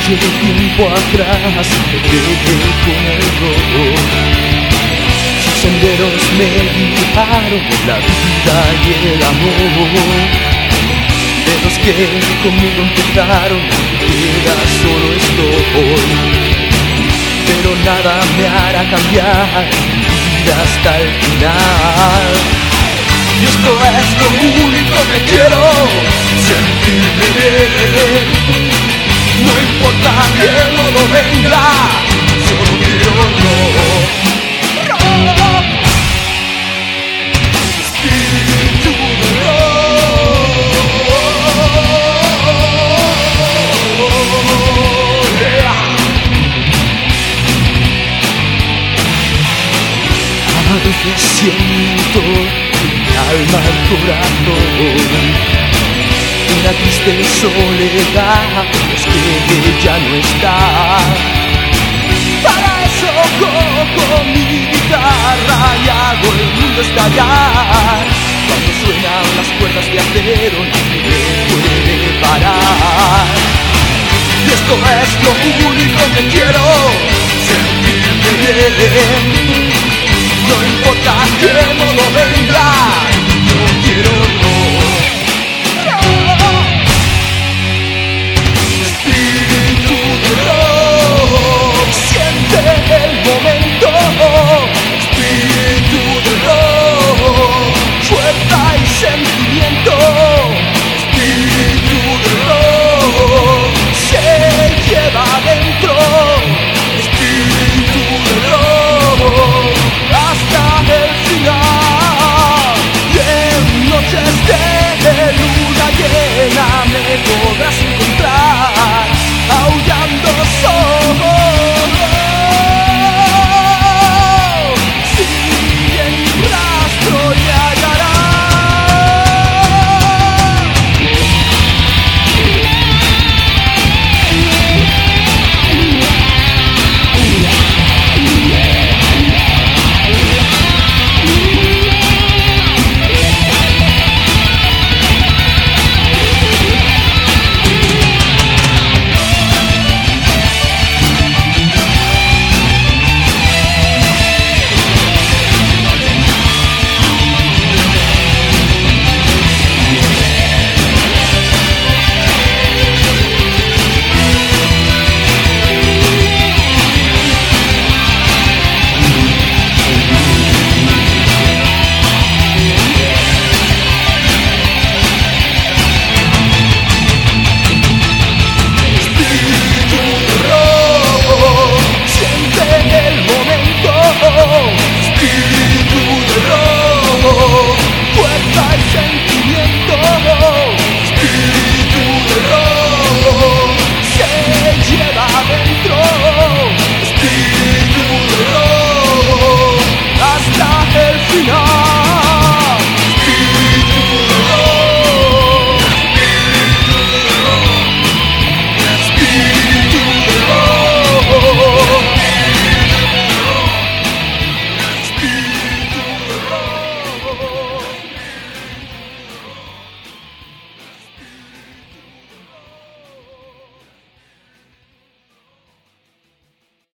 Llevo tiempo atrás, me quedé con el robo. Sus senderos me guiaron en la vida y el amor. De los que conmigo empezaron, queda solo estoy. Pero nada me hará cambiar mi vida hasta el final. Y esto es lo único que quiero, sentirme bien. No importa que todo venga, solo quiero rock. Espíritu de rock, yeah. A veces siento mi alma y corazón una triste soledad, es que ya no está. Para eso cojo mi guitarra y hago el mundo estallar. Cuando suenan las cuerdas de acero, nadie me puede parar. Y esto es lo único que quiero, sentirme bien. No importa que no lo venga,